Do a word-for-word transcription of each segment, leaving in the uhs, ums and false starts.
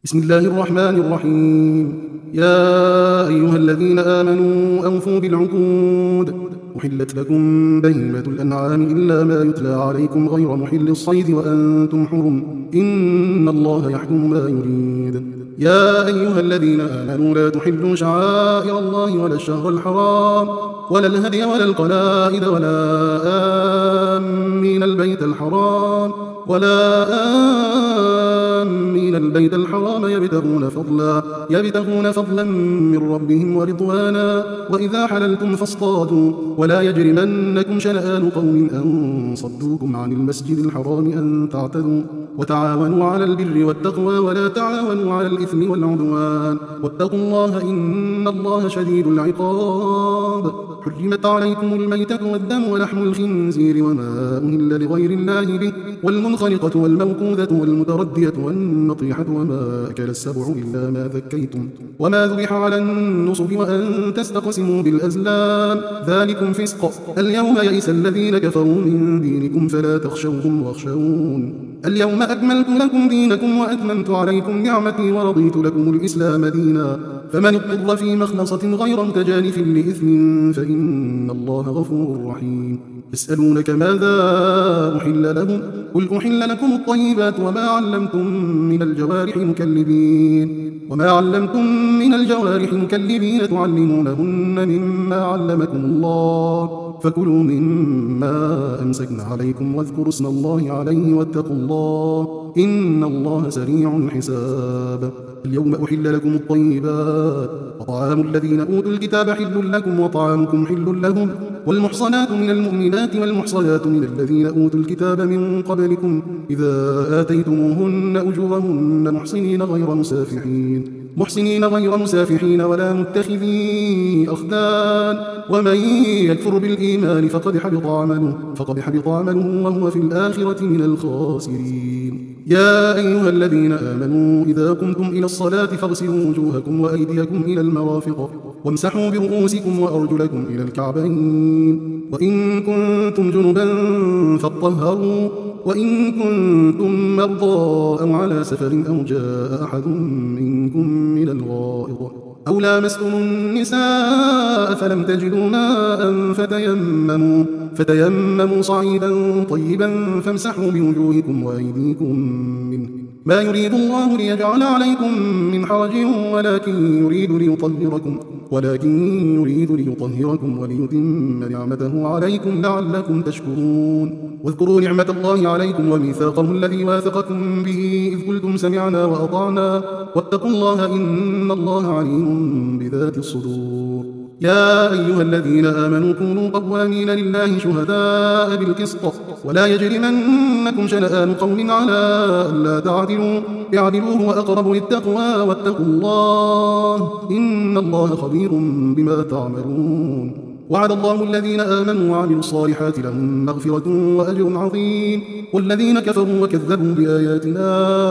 بسم الله الرحمن الرحيم. يا أيها الذين آمنوا أوفوا بالعقود، أحلت لكم بهيمة الأنعام إلا ما يتلى عليكم غير محل الصيد وأنتم حرم، إن الله يحكم ما يريد. يا أيها الذين آمنوا لا تحلوا شعائر الله ولا الشهر الحرام ولا الهدي ولا القلائد ولا آمين البيت الحرام ولا آمين البيت الحرام يبتغون فضلا يبتغون فضلا من ربهم ورضوانا، وإذا حللتم فاصطادوا ولا يجرمنكم شنآن قوم أن صدوكم عن المسجد الحرام أن تعتدوا، وتعاونوا على البر والتقوى ولا تعاونوا على الإثم والعدوان، واتقوا الله إن الله شديد العقاب. حرمت عليكم الميتة والدم ولحم الخنزير وما أهل لغير الله به والمنخنقة والموقوذة والمتردية والنطيحة وما أكل السبع إلا ما ذكيتم وما ذبح على النصب وأن تستقسموا بالأزلام، ذلكم فسق. اليوم يئس الذين كفروا من دينكم فلا تخشوهم واخشون. اليوم أكملت لكم دينكم وأتممت عليكم نعمتي ورضيت لكم الإسلام دينا، فمن اضطر في مخلصة غير متجانف لإثم فإن الله غفور رحيم. يسألونك ماذا أحل لهم قل أحل لكم الطيبات وما علمتم من الجوارح مكلبين وما علمتم من الجوارح مكلبين تعلمونهن مما علمكم الله، فكلوا مما أمسكن عليكم واذكروا اسم الله عليه واتقوا الله إن الله سريع الحساب. اليوم أحل لكم الطيبات وطعام الذين أوتوا الكتاب حل لكم وطعامكم حل لهم، والمحصنات من المؤمنات والمحصنات من الذين أوتوا الكتاب من قبلكم إذا آتيتموهن أجورهن محصنين غير مسافحين محسنين غير مسافحين ولا متخذي أخدان، ومن يكفر بالإيمان فقد حبط عمله فقد حبط عمله وهو في الآخرة من الخاسرين. يا أيها الذين آمنوا إذا قمتم إلى الصلاة فاغسلوا وجوهكم وأيديكم إلى المرافق وامسحوا برؤوسكم وأرجلكم إلى الكعبين، وإن كنتم جنبا فاطهروا، وإن كنتم مرضى أو على سفر أو جاء أحد منكم من الغائط أو لامستم النساء فلم تجدوا ماء فتيمموا, فتيمموا صعيدا طيبا فامسحوا بوجوهكم وأيديكم منه، ما يريد الله ليجعل عليكم من حرج ولكن يريد ليطهركم ولكن يريد ليطهركم وليتم نعمته عليكم لعلكم تشكرون. واذكروا نعمة الله عليكم وميثاقه الذي واثقكم به إذ قلتم سمعنا وأطعنا واتقوا الله إن الله عليم بذات الصدور. يا أيها الذين آمنوا كونوا قوامين لله شهداء بالقسط ولا يجرمنكم شنآن قوم على ألا تعدلوا اعدلوا هو أقرب للتقوى واتقوا الله إن الله خبير بما تعملون. وعد الله الذين آمنوا وعملوا الصالحات لهم مغفرة وأجر عظيم، والذين كفروا وكذبوا بآياتنا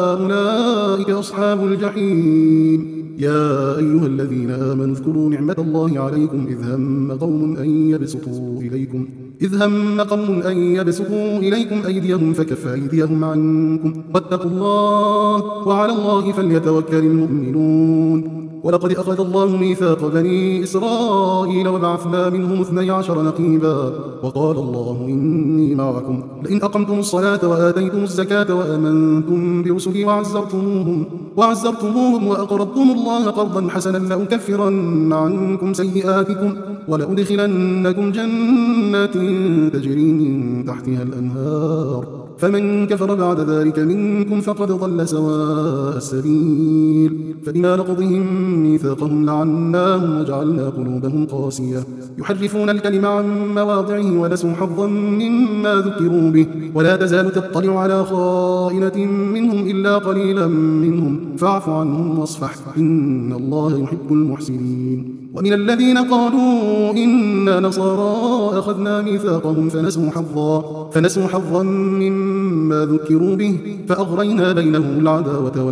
أولئك أصحاب الجحيم. يا أيها الذين آمنوا اذكروا نعمة الله عليكم إذ هم قوم أن يبسطوا إليكم إذ هم قوم أن يبسطوا إليكم أيديهم فكف أيديهم عنكم واتقوا الله وعلى الله فليتوكل المؤمنون. ولقد أخذ الله ميثاق بني إسرائيل وبعثنا منهم اثني عشر نقيبا وقال الله إني معكم لئن أقمتم الصلاة وآتيتم الزكاة وآمنتم برسلي وعزرتموهم وعزرتموهم وأقرضتم الله قرضا حسنا لأكفرن عنكم سيئاتكم ولأدخلنكم جنات تجري من تحتها الأنهار، فمن كفر بعد ذلك منكم فقد ضل سواء السبيل. فبما نقضهم ميثاقهم لعناهم وجعلنا قلوبهم قاسية يحرفون الكلم عن مواضعه ونسوا حظا مما ذكروا به، ولا تزال تطلع على خائنة منهم إلا قليلا منهم فاعف عنهم واصفح إن الله يحب المحسنين. ومن الذين قالوا إنا نصارى أخذنا ميثاقهم فنسوا حظا فنسوا حظا مما ذكروا به فأغرينا بينهم العداوة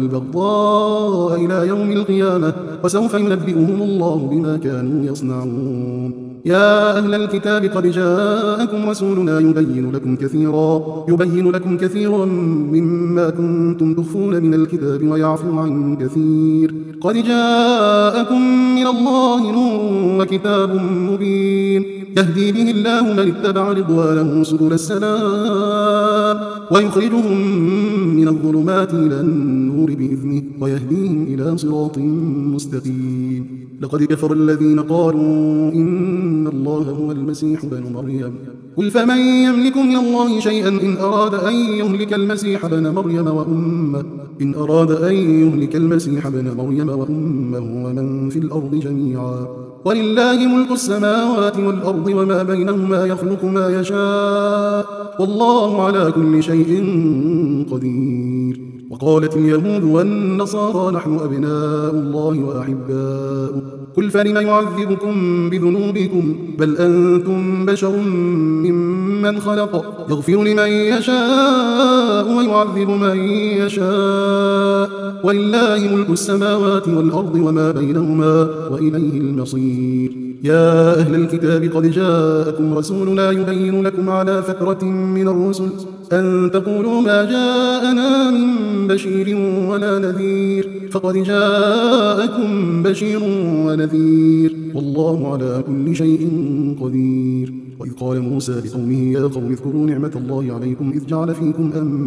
والبغضاء إلى يوم القيامة وسوف ينبئهم الله بما كانوا يصنعون. يا أهل الكتاب قد جاءكم رسولنا يبين لكم كثيرا يبين لكم كثيرا مما كنتم تخفون من الكتاب ويعفو عن كثير قد جاءكم من الله نور وكتاب مبين يهدي به الله من اتبع رضوانه سبل السلام ويخرجهم من الظلمات إلى النور بإذنه ويهديهم إلى صراط مستقيم لقد كفر الذين قالوا إن الله هو المسيح ابن مريم قل فمن يملك من الله شيئا إن أراد أن يهلك المسيح ابن مريم وأمه إن أراد أن يهلك المسيح ابن مريم وأمه ومن في الأرض جميعا ولله ملك السماوات والأرض وما بينهما يخلق ما يشاء والله على كل شيء قدير وقالت اليهود والنصارى نحن أبناء الله وأحباؤه قل فلم يعذبكم بذنوبكم بل أنتم بشر ممن خلق يغفر لمن يشاء ويعذب من يشاء ولله ملك السماوات والأرض وما بينهما وإليه المصير يا أهل الكتاب قد جاءكم رسولنا يبين لكم على فترة من الرسل أن تقولوا ما جاءنا من بشير ولا نذير فقد جاءكم بشير ونذير والله على كل شيء قدير وإذ قال موسى لقومه يا قوم اذكروا نعمة الله عليكم إذ جعل فيكم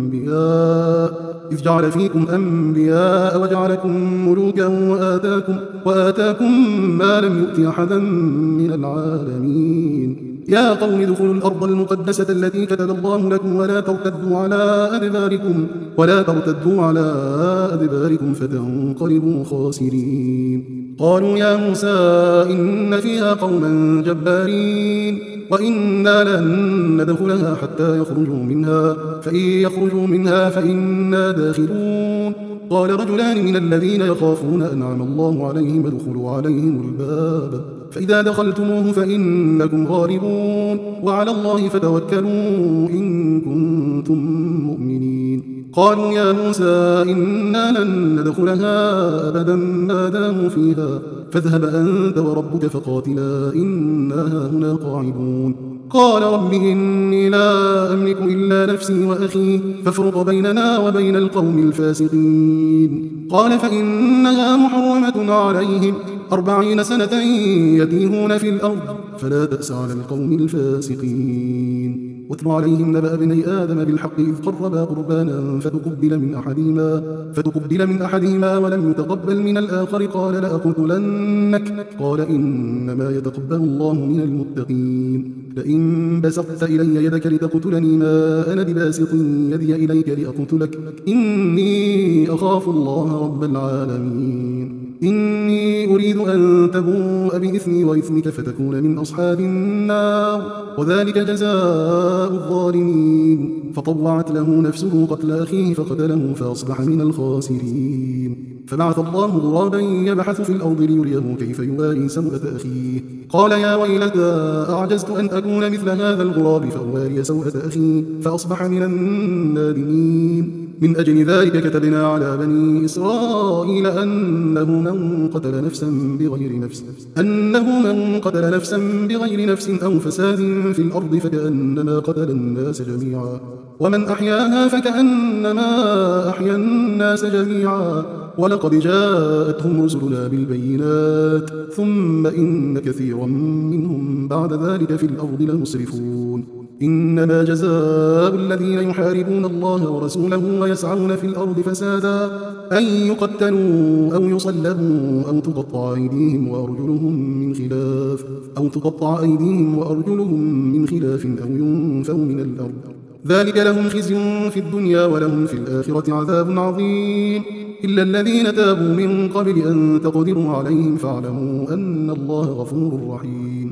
أنبياء إذ جعل فيكم أنبياء وجعلكم ملوكا وآتاكم, وآتاكم ما لم يؤت أحدا من العالمين يا قوم ادخلوا الأرض المقدسة التي كتب الله لكم ولا ترتدوا على أدباركم ولا ترتدوا على أدباركم فتنقلبوا خاسرين قالوا يا موسى إن فيها قوما جبارين وإنا لن ندخلها حتى يخرجوا منها فإن يخرجوا منها فإنا داخلون قال رجلان من الذين يخافون أنعم الله عليهم ادخلوا عليهم الباب فإذا دخلتموه فإنكم غالبون وعلى الله فتوكلوا إن كنتم مؤمنين قالوا يا موسى إنا لن ندخلها أبدا ما داموا فيها فاذهب أنت وربك فقاتلا إنا هنا قاعدون قال رب إني لا أملك إلا نفسي وأخي فافرق بيننا وبين القوم الفاسقين قال فإنها محرمة عليهم أربعين سنة يتيهون في الأرض فلا تأس على القوم الفاسقين واتل عليهم نبأ ابني آدم بالحق إذ قربا قربانا فتقبل من أحدهما فتقبل من أحدهما ولم يتقبل من الآخر قال لأقتلنك قال إنما يتقبل الله من المتقين لئن بسطت إلي يدك لتقتلني ما أنا بباسط يدي إليك لأقتلك إني أخاف الله رب العالمين إني أريد أن تبوء بإثمي وإثمك فتكون من أصحاب النار وذلك جزاء الظالمين فطوعت له نفسه قتل أخيه فقتله فأصبح من الخاسرين فبعث الله غرابا يبحث في الأرض ليريه كيف يواري سوءة أخيه قال يا ويلتى أعجزت أن أكون مثل هذا الغراب فأواري سوءة أخي فأصبح من النادمين من أجل ذلك كتبنا على بني إسرائيل أنه من قتل نفسا بغير نفس أنه من قتل نفسا بغير نفس أو فساد في الأرض فكأنما قتل الناس جميعا ومن أحياها فكأنما أحيا الناس جميعا ولقد جاءتهم رسلنا بالبينات ثم إن كثيرا منهم بعد ذلك في الأرض لمسرفون إنما جزاء الذين يحاربون الله ورسوله ويسعون في الأرض فسادا أن يقتلوا أو يصلبوا أو تقطع أيديهم وأرجلهم من خلاف أو تقطع أيديهم وأرجلهم من خلاف أو ينفوا من الأرض ذلك لهم خزي في الدنيا ولهم في الآخرة عذاب عظيم إلا الذين تابوا من قبل أن تقدروا عليهم فاعلموا أن الله غفور رحيم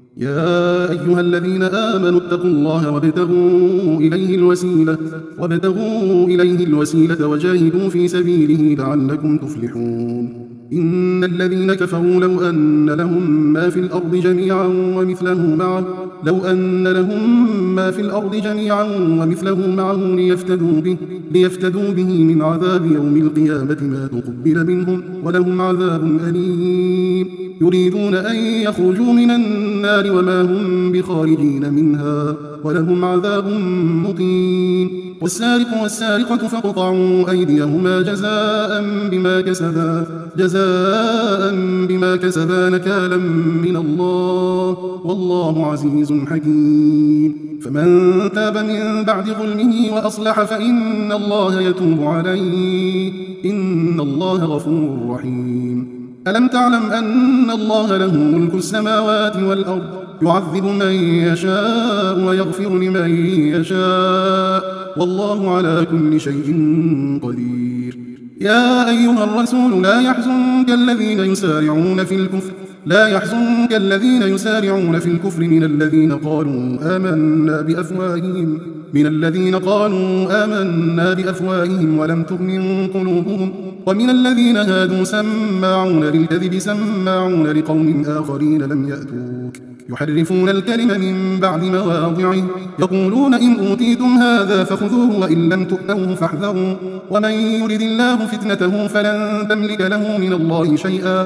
يا أيها الذين آمنوا اتقوا الله وابتغوا إليه الوسيلة وابتغوا إليه الوسيلة وجاهدوا في سبيله لعلكم تفلحون إن الذين كفروا لو أن لهم ما في الأرض جميعا ومثله معه لو أن لهم ما في الأرض جميعا ومثله معه ليفتدوا به, ليفتدوا به من عذاب يوم القيامة ما تقبل منهم ولهم عذاب أليم يريدون أن يخرجوا من النار وما هم بخارجين منها ولهم عذاب مقيم والسارق والسارقة فاقطعوا أيديهما جزاء بما كسبا جزاء بما كسبا نكالا من الله والله عزيز حكيم فمن تاب من بعد ظلمه وأصلح فإن الله يتوب عليه إن الله غفور رحيم ألم تعلم أن الله له ملك السماوات والأرض يعذب من يشاء ويغفر لمن يشاء والله على كل شيء قدير يا أيها الرسول لا يحزنك الذين يسارعون في الكفر لا يحزنك الذين يسارعون في الكفر من الذين قالوا آمنا بأفواههم من الذين قالوا آمنا بأفواههم ولم تؤمن قلوبهم ومن الذين هادوا سماعون للكذب سماعون لقوم آخرين لم يأتوك يحرفون الكلم من بعد مواضعه يقولون إن أوتيتم هذا فخذوه وإن لم تؤتوه فاحذروا ومن يرد الله فتنته فلن تملك له من الله شيئا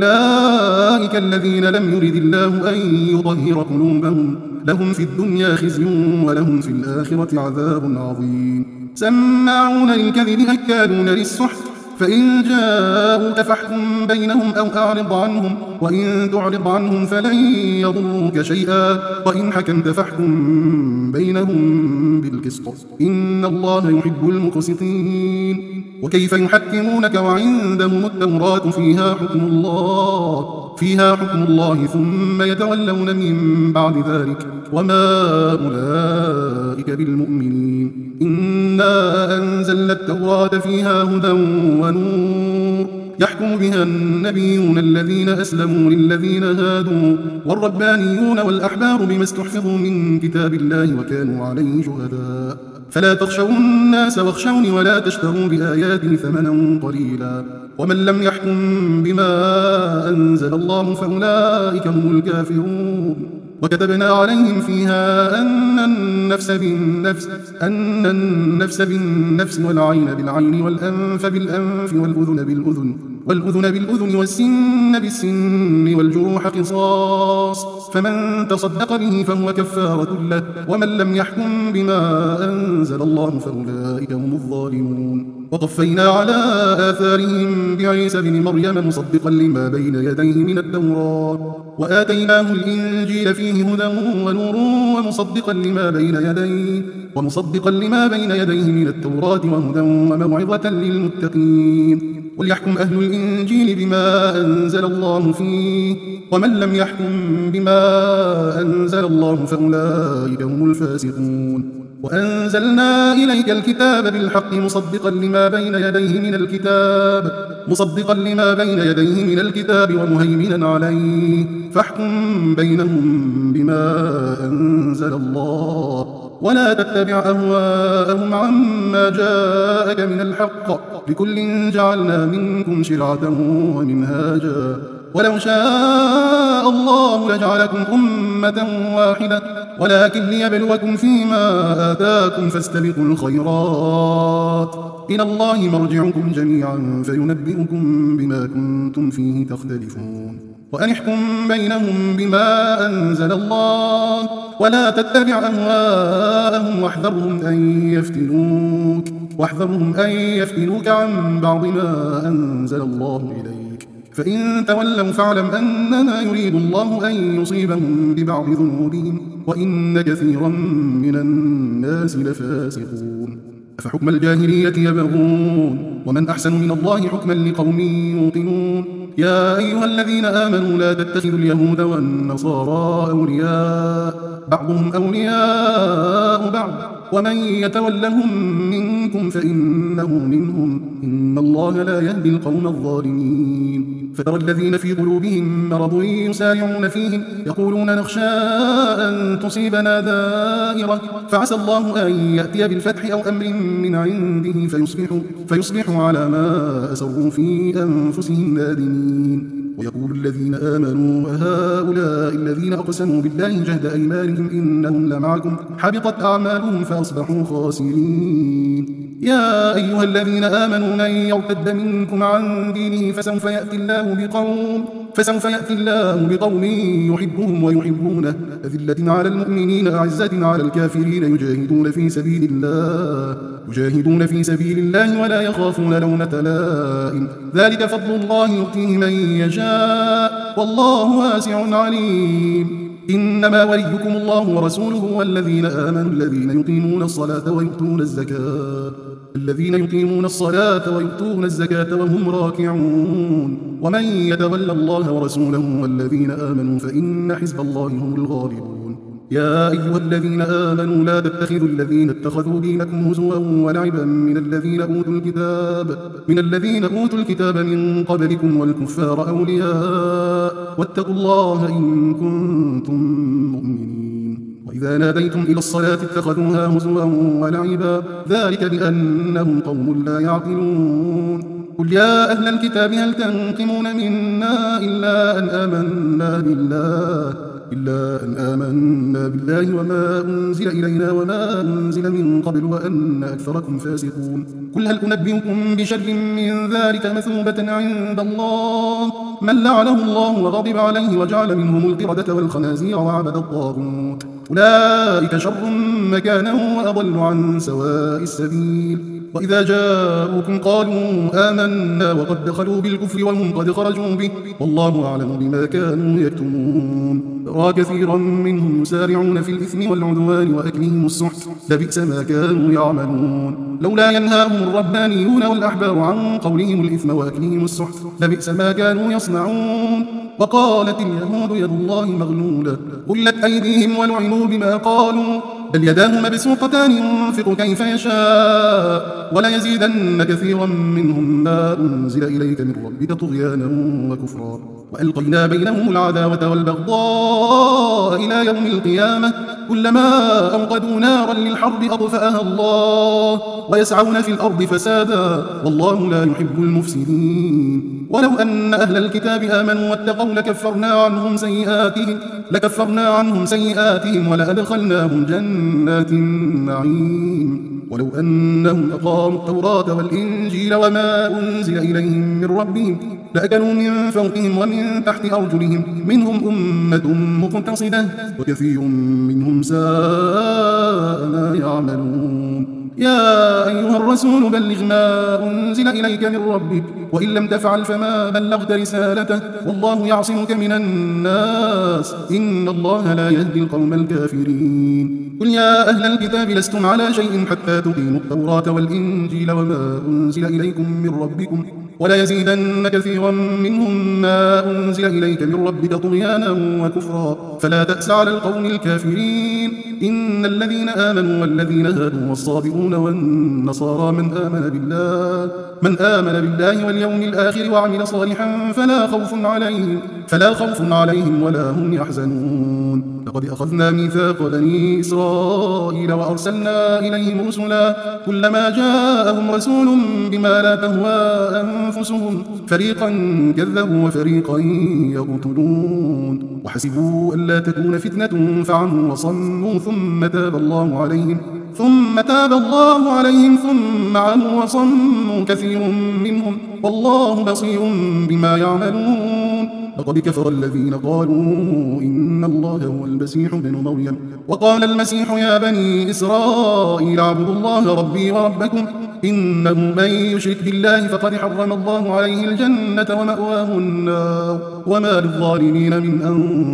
أولئك الذين لم يرد الله أن يطهر قلوبهم لهم في الدنيا خزي ولهم في الآخرة عذاب عظيم سماعون للكذب أكالون للسحت فإن جاءوك فاحكم بينهم أو أعرض عنهم وإن تعرض عنهم فلن يضروك شيئا وإن حكمت فاحكم بينهم بالقسط إن الله يحب المقسطين وكيف يحكمونك وعندهم التوراة فيها حكم الله فيها حكم الله ثم يتولون من بعد ذلك وما أولئك بالمؤمنين إنا أنزلنا التوراة فيها هدى ونور يحكم بها النبيون الذين أسلموا للذين هادوا والربانيون والأحبار بما استحفظوا من كتاب الله وكانوا عليه شهداء فلا تخشوا الناس واخشوني ولا تشتروا بآياتي ثمنا قليلا ومن لم يحكم بما أنزل الله فأولئك هم الكافرون وكتبنا عليهم فيها أن النفس بالنفس أن النفس بالنفس والعين بالعين والأنف بالأنف والأذن بالأذن والأذن بالأذن والسن بالسن والجروح قصاص فمن تصدق به فهو كفارة له ومن لم يحكم بما أنزل الله فأولئك هم الظالمون وقفينا على آثارهم بعيسى بن مريم مصدقا لما بين يديه من التوراة وآتيناه الإنجيل فيه هدى ونور ومصدقا لما بين يديه ومصدقا لما بين يديه من التوراة وهدى وموعظة للمتقين وليحكم أهل الإنجيل بما أنزل الله فيه ومن لم يحكم بما أنزل الله فأولئك هم الفاسقون وأنزلنا إليك الكتاب بالحق مصدقا لما بين يديه من الكتاب مصدقا لما بين يديه من الكتاب ومهيمنا عليه فاحكم بينهم بما أنزل الله ولا تتبع أهواءهم عما جاءك من الحق لكل جعلنا منكم شرعة ومنهاجا ولو شاء الله لجعلكم أمة واحدة ولكن ليبلوكم فيما آتاكم فاستبقوا الخيرات إلى الله مرجعكم جميعا فينبئكم بما كنتم فيه تختلفون وأن احكم بينهم بما أنزل الله ولا تتبع أهواءهم واحذرهم أن يفتنوك واحذرهم أن يفتنوك عن بعض ما أنزل الله إليك فإن تولوا فاعلم أنما يريد الله أن يصيبهم ببعض ذنوبهم وإن كثيرا من الناس لفاسقون أفحكم الجاهلية يبغون ومن أحسن من الله حكما لقوم يوقنون يا أيها الذين آمنوا لا تتخذوا اليهود والنصارى أولياء بعضهم أولياء بعض ومن يتولهم منكم فإنه منهم إن الله لا يهدي القوم الظالمين. فترى الذين في قلوبهم مرض يسارعون فيهم يقولون نخشى أن تصيبنا دائرة فعسى الله أن يأتي بالفتح أو أمر من عنده فيصبحوا, فيصبحوا على ما أسروا في أنفسهم نادمين. ويقول الذين آمنوا وهؤلاء الذين أقسموا بالله جهد أيمانهم إنهم لمعكم حبطت أعمالهم فأصبحوا خاسرين. يا أيها الذين آمنوا من يرتد منكم عن دينه فسوف يأتي الله بقوم فسوف يأتي الله بقوم يحبهم ويحبونه أذلة على المؤمنين أعزة على الكافرين يجاهدون في سبيل الله يجاهدون في سبيل الله ولا يخافون لومة لائم ذلك فضل الله يؤتيه من يشاء والله واسع عليم. إنما وليكم الله ورسوله والذين آمنوا الذين يقيمون الصلاة ويؤتون الزكاة الذين يقيمون الصلاة ويؤتون الزكاة وهم راكعون ومن يتولى الله ورسوله والذين آمنوا فإن حزب الله هم الغالبون. يا أيها الذين آمنوا لا تتخذوا الذين اتخذوا دينكم هزوا ولعبا من الذين أوتوا الكتاب من الذين أوتوا الكتاب من قبلكم والكفار أولياء واتقوا الله إن كنتم مؤمنين. وإذا ناديتم إلى الصلاة اتخذوها هزوا ولعبا ذلك بأنهم قوم لا يعقلون. قل يا أهل الكتاب هل تنقمون منا إلا أن آمنا بالله إلا أن آمنا بالله وما أنزل إلينا وما أنزل من قبل وأن أكثركم فاسقون. قل هل أنبئكم بشر من ذلك مثوبة عند الله من لعنه الله وغضب عليه وجعل منهم القردة والخنازير وعبد الطاغوت أولئك شر مكانا وأضل عن سواء السبيل. وإذا جاءوكم قالوا آمنا وقد دخلوا بالكفر وهم قد خرجوا به والله أعلم بما كانوا يكتمون. ترى كثيرا منهم يسارعون في الإثم والعدوان وأكلهم السحت لبئس ما كانوا يعملون. لولا ينهاهم الربانيون والأحبار عن قولهم الإثم وأكلهم السحت لبئس ما كانوا يصنعون. وقالت اليهود يد الله مغلولة غلت أيديهم ولعنوا بما قالوا بل يداه مبسوطتان ينفق كيف يشاء وليزيدن كثيرا منهم ما أنزل إليك من ربك طغيانا وكفرا وألقينا بينهم العداوة والبغضاء إلى يوم القيامة كلما أوقدوا نارا للحرب أطفأها الله ويسعون في الأرض فسادا والله لا يحب المفسدين. ولو أن أهل الكتاب آمنوا واتقوا لكفرنا عنهم سيئاتهم لكفرنا عنهم سيئاتهم ولأدخلناهم جنات النعيم. ولو أنهم أقاموا التوراة والإنجيل وما أنزل إليهم من ربهم لأكلوا من فوقهم ومن تحت أرجلهم منهم أمة مقتصدة وكثير منهم ساء ما يعملون. يا أيها الرسول بلغ ما أنزل إليك من ربك وإن لم تفعل فما بلغت رسالته والله يعصمك من الناس إن الله لا يهدي القوم الكافرين. قل يا أهل الكتاب لستم على شيء حتى تقيموا التوراة والإنجيل وما أنزل إليكم من ربكم ولا يزيدن كثيرا منهم ما أنزل إليك من ربك طغيانا وكفرا فلا تأس على القوم الكافرين. إن الذين آمنوا والذين هادوا والصابئون والنصارى من آمن بالله من آمن بالله واليوم الآخر وعمل صالحا فلا خوف عليهم فلا خوف عليهم ولا هم يحزنون. لقد أخذنا ميثاق بني إسرائيل وأرسلنا إليهم رسلا كلما جاءهم رسول بما لا تهوى أنفسهم فريقا كذبوا وفريقا يقتلون وحسبوا ألا تكون فتنة فعموا وصموا ثم تاب الله عليهم ثم تاب الله عليهم ثم عموا وصموا كثير منهم والله بصير بما يعملون. لقد كفر الذين قالوا إن الله هو المسيح ابن مريم وقال المسيح يا بني إسرائيل اعبدوا الله ربي وربكم إنه من يشرك بالله فقد حرم الله عليه الجنة ومأواه النار وما للظالمين من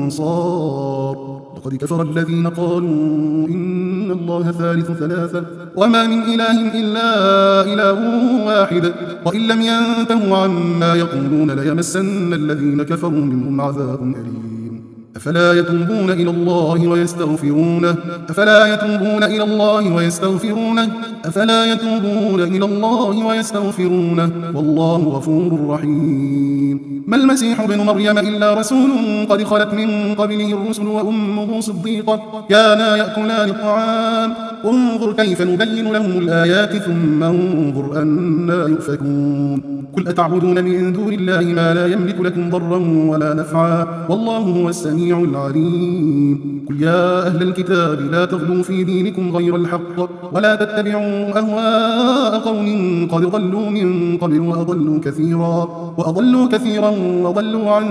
أنصار. لقد كفر الذين قالوا إن الله ثالث ثلاثة وما من إله إلا إله واحد وإن لم ينتهوا عما يقولون ليمسن الذين كفروا منهم عذاب أليم. أفلا يتوبون إلى الله ويستغفرونه أفلا يتوبون إلى الله ويستغفرونه أفلا يتوبون إلى الله ويستغفرونه والله غفور رحيم. ما المسيح ابن مريم إلا رسول قد خلت من قبله الرسل وأمه صديقة كانا يأكلان الطعام انظر كيف نبين لهم الآيات ثم انظر أنا يؤفكون. قل أتعبدون من دون الله ما لا يملك لكم ضرا ولا نفعا والله هو السميع العليم. قل يا أهل الكتاب لا تغلوا في دينكم غير الحق ولا تتبعوا أهواء قوم قد ضلوا من قبل وأضلوا كثيرا وأضلوا كثيرا وضلوا عن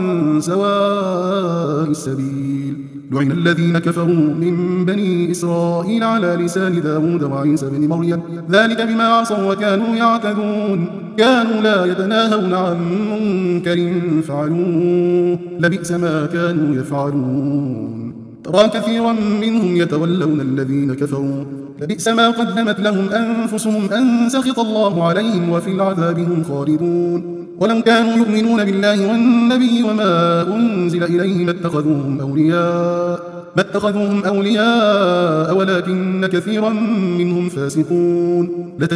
سواء السبيل. لعن الذين كفروا من بني إسرائيل على لسان داود وعيسى بن مريم ذلك بما عصوا وكانوا يعتدون كانوا لا يتناهون عن منكر فعلوه لبئس ما كانوا يفعلون. ترى كثيرا منهم يتولون الذين كفروا لبئس ما قدمت لهم أنفسهم أن سخط الله عليهم وفي العذاب هم خالدون. ولو كانوا يؤمنون بالله والنبي وما أنزل إليه ما اتخذوهم أولياء ما اتخذوهم أولياء ولكن كثيرا منهم فاسقون.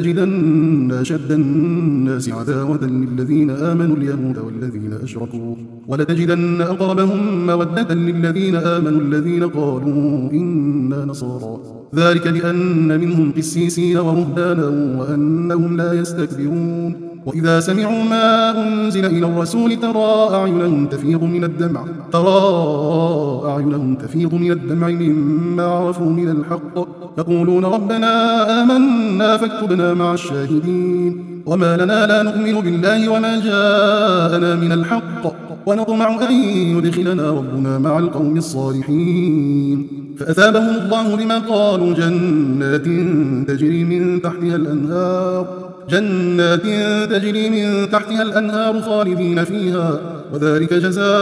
لتجدن أشد الناس عداوة للذين آمنوا اليهود والذين أشركوا ولتجدن أقربهم مودة للذين آمنوا الذين قالوا إنا نصارى ذلك لأن منهم قسيسين ورهبانا وأنهم لا يستكبرون. وإذا سمعوا ما أنزل إلى الرسول ترى أعينهم تفيض من الدمع ترى أعينهم تفيض من الدمع مما عرفوا من الحق يقولون ربنا آمنا فاكتبنا مع الشاهدين. وما لنا لا نؤمن بالله وما جاءنا من الحق ونطمع أن يدخلنا ربنا مع القوم الصالحين. فأثابهم الله بما قالوا جنات تجري من تحتها الأنهار جنات تجري من تحتها الأنهار خالدين فيها وذلك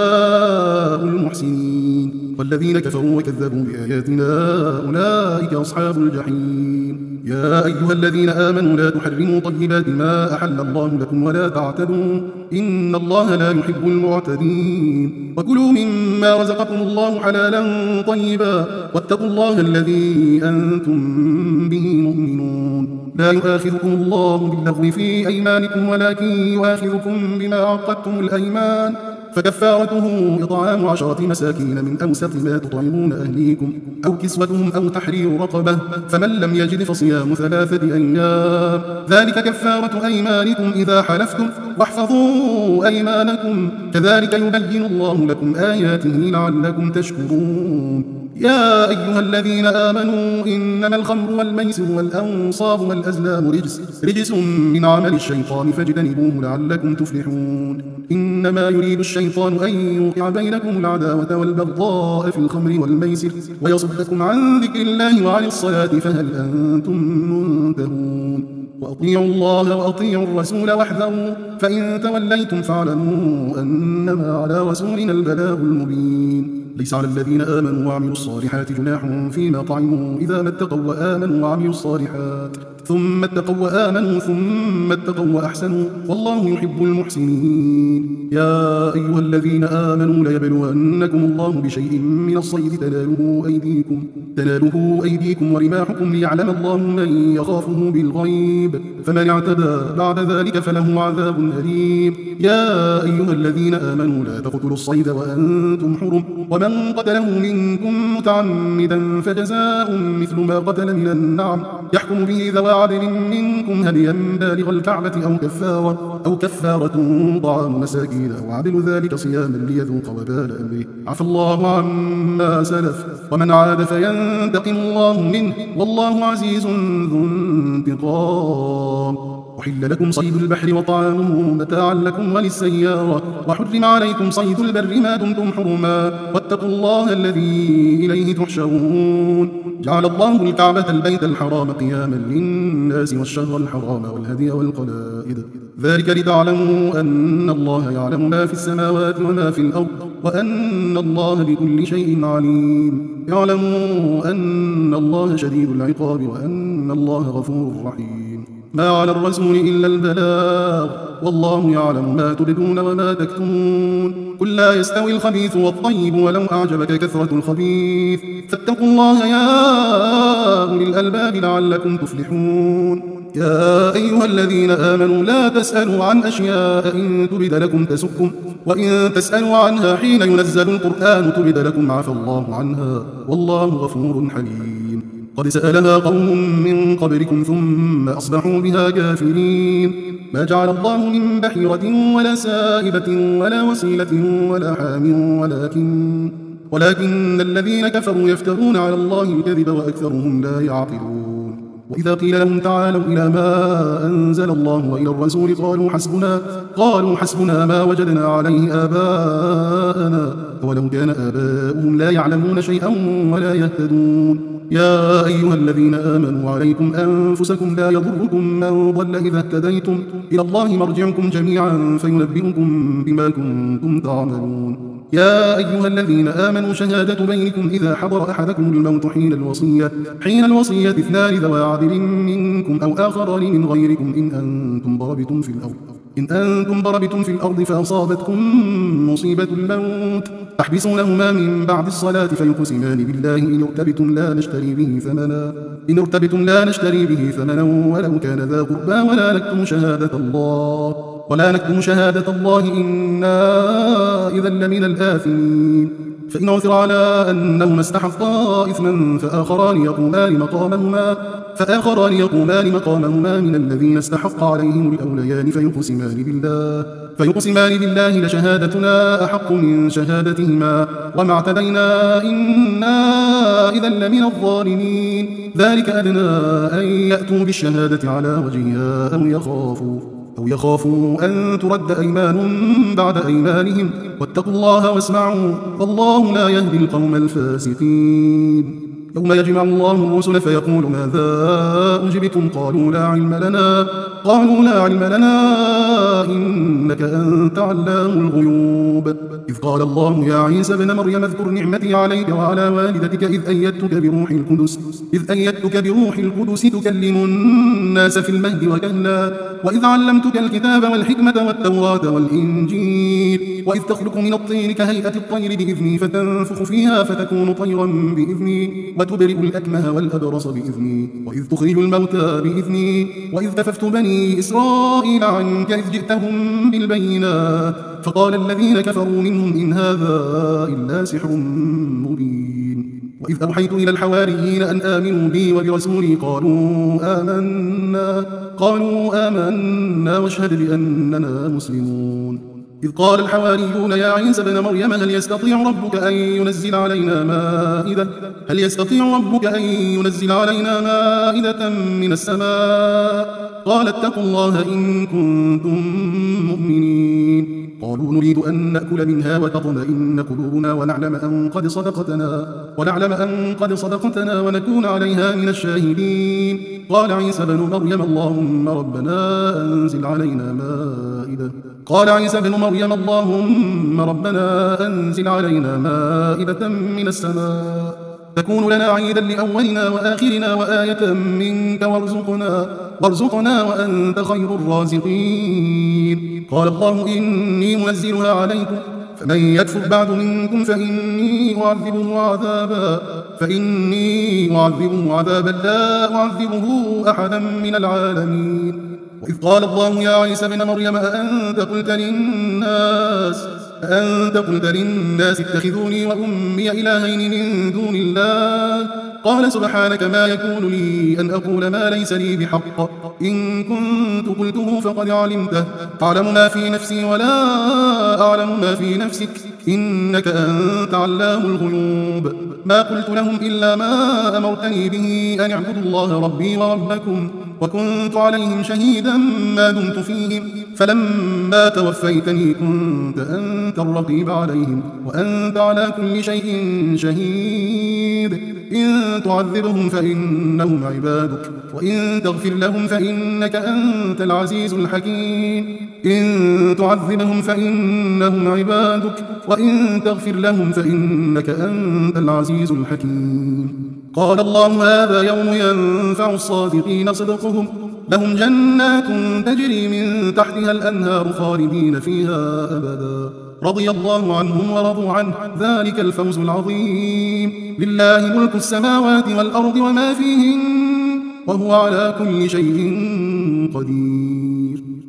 جزاء المحسنين. والذين كفروا وكذبوا بآياتنا أولئك أصحاب الجحيم. يا أيها الذين آمنوا لا تحرموا طيبات ما أحل الله لكم ولا تعتدوا إن الله لا يحب المعتدين. وكلوا مما رزقكم الله حلالا طيبا واتقوا الله الذي أنتم به مؤمنون. لا يؤاخذكم الله باللغو في أيمانكم ولكن يؤاخذكم بما عقدتم الأيمان فكفارته إطعام عشرة مساكين من أوسط ما تطعمون أهليكم أو كسوتهم أو تحرير رقبة فمن لم يجد فصيام ثلاثة أيام ذلك كفارة أيمانكم إذا حلفتم واحفظوا أيمانكم كذلك يبين الله لكم آياته لعلكم تشكرون. يا أيها الذين آمنوا إنما الخمر والميسر والأنصاب والأزلام رجس رجس من عمل الشيطان فاجتنبوه لعلكم تفلحون. إنما يريد الشيطان أن يوقع بينكم العداوة والبغضاء في الخمر والميسر ويصدكم عن ذكر الله وعن الصلاة فهل أنتم منتهون. وأطيعوا الله وأطيعوا الرسول واحذروا فإن توليتم فاعلموا أنما على رسولنا البلاغ المبين. ليس على الذين آمنوا وعملوا الصالحات جناح فيما طعموا إذا ما اتقوا وآمنوا وعملوا الصالحات ثم اتقوا وآمنوا ثم اتقوا وأحسنوا والله يحب المحسنين. يا أيها الذين آمنوا ليبلونكم الله بشيء من الصيد تناله أيديكم تناله أيديكم ورماحكم ليعلم الله من يخافه بالغيب فمن اعتدى بعد ذلك فله عذاب أليم. يا أيها الذين آمنوا لا تقتلوا الصيد وأنتم حرم ومن قتله منكم متعمدا فجزاء مثل ما قتل من النعم يحكم به ذوى عدل منكم هديا بالغ الكعبة أو كفارة أو كفارة طعام مساكين أو عدل ذلك صياما ليذوق وبال أمره عفى الله عما سلف ومن عاد فينتقم الله منه والله عزيز ذو انتقام. أحل لكم صيد البحر وطعامه متاعا لكم وللسيارة وحرم عليكم صيد البر ما دمتم حرما واتقوا الله الذي إليه تحشرون. جعل الله الكعبة البيت الحرام قياما للناس والشهر الحرام والهدي والقلائد ذلك لتعلموا أن الله يعلم ما في السماوات وما في الأرض وأن الله بكل شيء عليم. يعلموا أن الله شديد العقاب وأن الله غفور رحيم. ما على الرسول إلا البلاغ والله يعلم ما تبدون وما تكتمون. قل لا يستوي الخبيث والطيب ولو أعجبك كثرة الخبيث فاتقوا الله يا أولي الألباب لعلكم تفلحون. يا أيها الذين آمنوا لا تسألوا عن أشياء إن تبد لكم تسؤكم وإن تسألوا عنها حين ينزل القرآن تبد لكم عفى الله عنها والله غفور حليم. قد سألها قوم من قبلكم ثم أصبحوا بها كافرين. ما جعل الله من بحيرة ولا سائبة ولا وسيلة ولا حام ولكن ولكن الذين كفروا يفترون على الله الكذب وأكثرهم لا يعقلون. وإذا قيل لهم تعالوا إلى ما أنزل الله وإلى الرسول قالوا حسبنا قالوا حسبنا ما وجدنا عليه آباءنا ولو كان آباؤهم لا يعلمون شيئا ولا يهتدون. يا أيها الذين آمنوا عليكم أنفسكم لا يضركم من ضل إذا اهتديتم إلى الله مرجعكم جميعا فينبئكم بما كنتم تعملون. يا أيها الذين آمنوا شهادة بينكم إذا حضر أحدكم الموت حين الوصية حين الوصية اثنان ذوى عدل منكم أو آخران من غيركم إن أنتم ضربتم في الأرض إن أنتم ضربتم في الأرض فأصابتكم مصيبة الموت تحبسونهما من بعد الصلاة فيقسمان بالله إن ارتبتم لا نشتري به ثمنا إن ارتبتم لا نشتري به ثمنا ولو كان ذا قربى ولا نكتم شهادة الله ولا نكتم شهادة الله إنا إذا لمن الآثمين. فإن عثر على أنهما استحقا إثما فآخران يقومان مقامهما فآخران يقومان مقامهما من الذين استحق عليهم الأوليان فيقسمان بالله فيقسمان بالله لشهادتنا أحق من شهادتهما وما اعتدينا إنا إذا لمن الظالمين. ذلك أدنى أن يأتوا بالشهادة على وجهها أو يخافوا أو يخافوا أن ترد أيمان بعد أيمانهم واتقوا الله واسمعوا والله لا يهدي القوم الفاسقين. يوم يجمع الله الرسل فيقول ماذا أجبتم قالوا لا علم لنا قالوا لا علم لنا إنك أنت علام الغيوب. إذ قال الله يا عيسى ابن مريم اذكر نعمتي عليك وعلى والدتك إذ أيدتك بروح القدس إذ أيدتك بروح القدس تكلم الناس في المهد وكهلا وإذ علمتك الكتاب والحكمة والتوراة والإنجيل وإذ تخلق من الطين كهيئة الطير بإذني فتنفخ فيها فتكون طيرا بإذني وتبرئ الأكمه والأبرص بإذني وإذ تخرج الموتى بإذني وإذ كففت بني إسرائيل عنك إذ جئتهم بالبينات فقال الذين كفروا منهم إن هذا إلا سحر مبين. وإذ أوحيت إلى الحواريين أن آمنوا بي وبرسولي قالوا آمنا قالوا آمنا واشهد بأننا مسلمون. إذ قال الحواريون يا عيسى ابن مريم هل يستطيع ربك أن ينزل علينا مائدة هل يستطيع ربك أن ينزل علينا مائدة من السماء قال اتقوا الله إن كنتم مؤمنين. قالوا نريد أن نأكل منها وتطمئن قلوبنا ونعلم أن قد صدقتنا ونعلم أن قد صدقتنا ونكون عليها من الشاهدين. قال عيسى ابن مريم اللهم ربنا أنزل علينا مائدة قال عيسى ابن مريم اللهم ربنا أنزل علينا مائدة من السماء تكون لنا عيدا لأولنا وآخرنا وآية منك وارزقنا وارزقنا وأنت خير الرازقين. قال الله إني منزلها عليكم فمن يكفر بعد منكم فإني أعذبه عذابا فإني أعذبه عذابا لا أعذبه أحدا من العالمين. وإذ قال الله يا عيسى ابن مريم أأنت قلت للناس أأنت قلت للناس اتخذوني وأمي إلهين من دون الله قال سبحانك ما يكون لي أن أقول ما ليس لي بحق إن كنت قلته فقد علمته تعلم ما في نفسي ولا أعلم ما في نفسك إنك أنت علام الغيوب. ما قلت لهم إلا ما أمرتني به أن اعبدوا الله ربي وربكم وكنت عليهم شهيدا ما دمت فيهم فلما توفيتني كنت أنت الرقيب عليهم وأنت على كل شيء شهيد. إن تعذبهم فإنهم عبادك وإن تغفر لهم فإنك أنت العزيز الحكيم. إن تعذبهم فإنهم عبادك وإن تغفر لهم فإنك أنت العزيز الحكيم. قال الله هذا يوم ينفع الصادقين صدقهم لهم جنات تجري من تحتها الأنهار خالدين فيها أبدا رضي الله عنهم ورضوا عنه ذلك الفوز العظيم لله ملك السماوات والأرض وما فيهن وهو على كل شيء قدير